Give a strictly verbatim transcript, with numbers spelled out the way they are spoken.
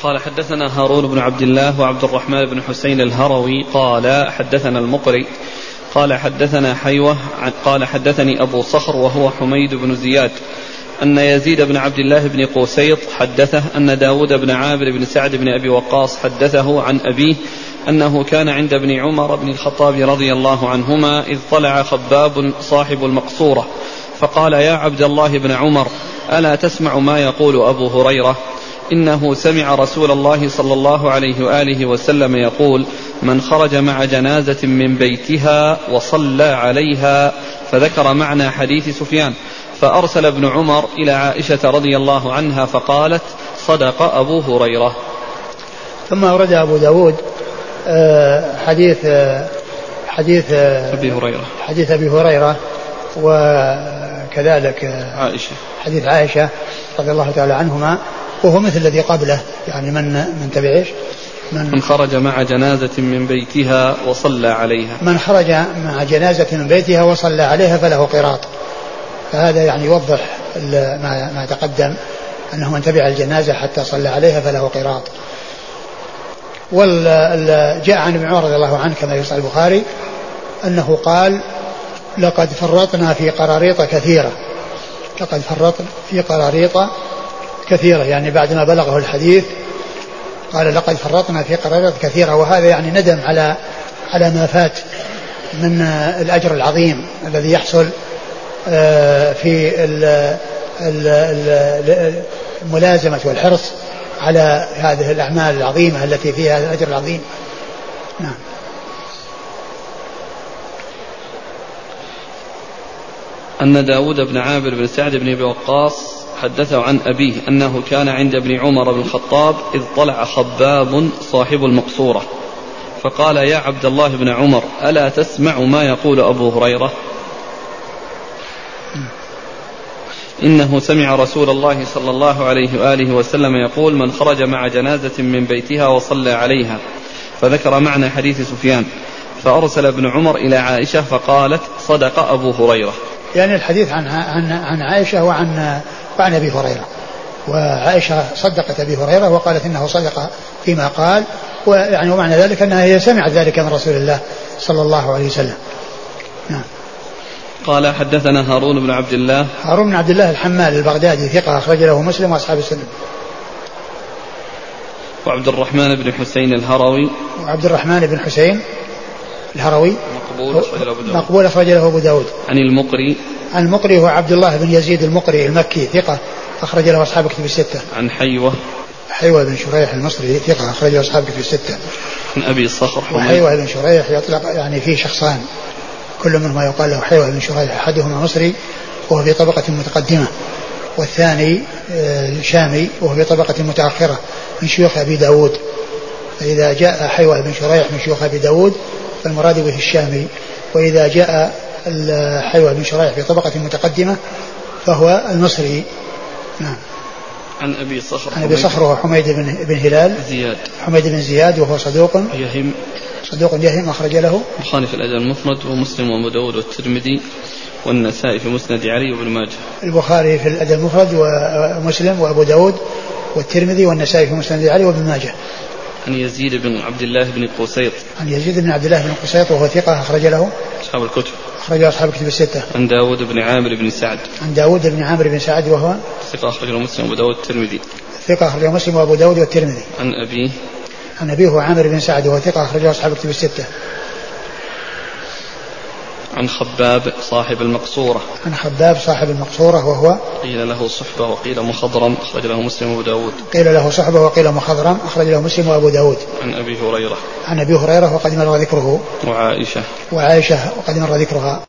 قال حدثنا هارون بن عبد الله وعبد الرحمن بن حسين الهروي قال حدثنا المقري قال حدثنا حيوة قال حدثني أبو صخر وهو حميد بن زياد أن يزيد بن عبد الله بن قوسيط حدثه أن داود بن عامر بن سعد بن أبي وقاص حدثه عن أبيه أنه كان عند ابن عمر بن الخطاب رضي الله عنهما إذ طلع خباب صاحب المقصورة فقال يا عبد الله بن عمر ألا تسمع ما يقول أبو هريرة إنه سمع رسول الله صلى الله عليه وآله وسلم يقول من خرج مع جنازة من بيتها وصلى عليها، فذكر معنى حديث سفيان، فأرسل ابن عمر إلى عائشة رضي الله عنها فقالت صدق أبو هريرة. ثم أورد أبو داود حديث حديث أبي هريرة حديث أبي هريرة وكذلك عائشة حديث عائشة رضي الله تعالى عنهما، وهو مثل الذي قبله، يعني من من تبع ايش؟ من, من خرج مع جنازة من بيتها وصلى عليها، من خرج مع جنازة من بيتها وصلى عليها فله قراط. فهذا يعني يوضح ما ما تقدم، أنه من تبع الجنازة حتى صلى عليها فله قراط. وجاء عن ابن عمر رضي الله عنه كما يصح البخاري أنه قال لقد فرطنا في قراريط كثيرة، لقد فرطنا في قراريط كثيرة، يعني بعدما بلغه الحديث قال لقد فرطنا في قراريط كثيرة، وهذا يعني ندم على على ما فات من الأجر العظيم الذي يحصل في الملازمة والحرص على هذه الأعمال العظيمة التي فيها الأجر العظيم. نعم. أن داود بن عامر بن سعد بن أبي وقاص حدثه عن أبيه أنه كان عند ابن عمر بن الخطاب إذ طلع خباب صاحب المقصورة فقال يا عبد الله بن عمر ألا تسمع ما يقول أبو هريرة إنه سمع رسول الله صلى الله عليه وآله وسلم يقول من خرج مع جنازة من بيتها وصلى عليها، فذكر معنى حديث سفيان، فأرسل ابن عمر إلى عائشة فقالت صدق أبو هريرة. يعني الحديث عن عن عن عائشة وعن وعن أبي هريرة، وعائشة صدقت أبي هريرة وقالت إنه صدق فيما قال، ويعني ومعنى ذلك أنها هي سمعت ذلك من رسول الله صلى الله عليه وسلم. نعم. قال حدثنا هارون بن عبد الله هارون بن عبد الله الحمال البغدادي ثقة أخرج له مسلم وأصحاب السنن. وعبد الرحمن بن حسين الهروي وعبد الرحمن بن حسين الهروي مقبول أخرج له أبو داود مقبول أخرج له أبو داود. عن المقري المقري هو عبد الله بن يزيد المقري المكي ثقة أخرج له أصحاب كتب الستة. عن حيوة حيوة بن شريح المصري ثقة أخرج له أصحاب كتب الستة. عن أبي صخر وحيوة بن شريح يطلق يعني فيه شخصان كل منهما يقال له حيوة بن شريح، أحدهما مصري وهو في طبقة متقدمة، والثاني شامي وهو في طبقة متأخرة من شيوخ أبي داود. فإذا جاء حيوة بن شريح من شيوخ أبي داود فالمراد به الشامي، وإذا جاء حيوة بن شريح في طبقة متقدمة فهو المصري. نعم. عن أبي صخر عن أبي صخر وهو حميد بن, بن هلال زياد حميد بن زياد وهو صدوق يهم صدوق يهم أخرج له البخاري في الأدب المفرد ومسلم وأبو داود والترمذي والنسائي في مسند علي وابن ماجه. البخاري في الأدب المفرد ومسلم وأبو داود والترمذي والنسائي في مسند علي وابن ماجه. عن يزيد بن عبد الله بن قوسيط عن يزيد بن عبد الله بن قوسيط وهو ثقة أخرج له أصحاب الكتب أخرج له أصحاب الكتب الستة. عن داود بن عامر بن سعد عن داود بن عامر بن سعد وهو ثقة أخرج له مسلم وأبو داود والترمذي ثقة أخرج له مسلم وأبو داود والترمذي. عن أبيه عن أبيه هو عامر بن سعد وهو ثقة أخرج له أصحاب الكتب الستة. عن خباب صاحب المقصورة عن خباب صاحب المقصورة وهو قيل له صحبة وقيل مخضرم أخرج له مسلم وأبو داود. قيل له صحبة وقيل مخضرم أخرج له مسلم وأبو داود. عن أبي هريرة عن أبي هريرة وقد مر ذكره. وعائشة وعائشة وقد مر ذكرها.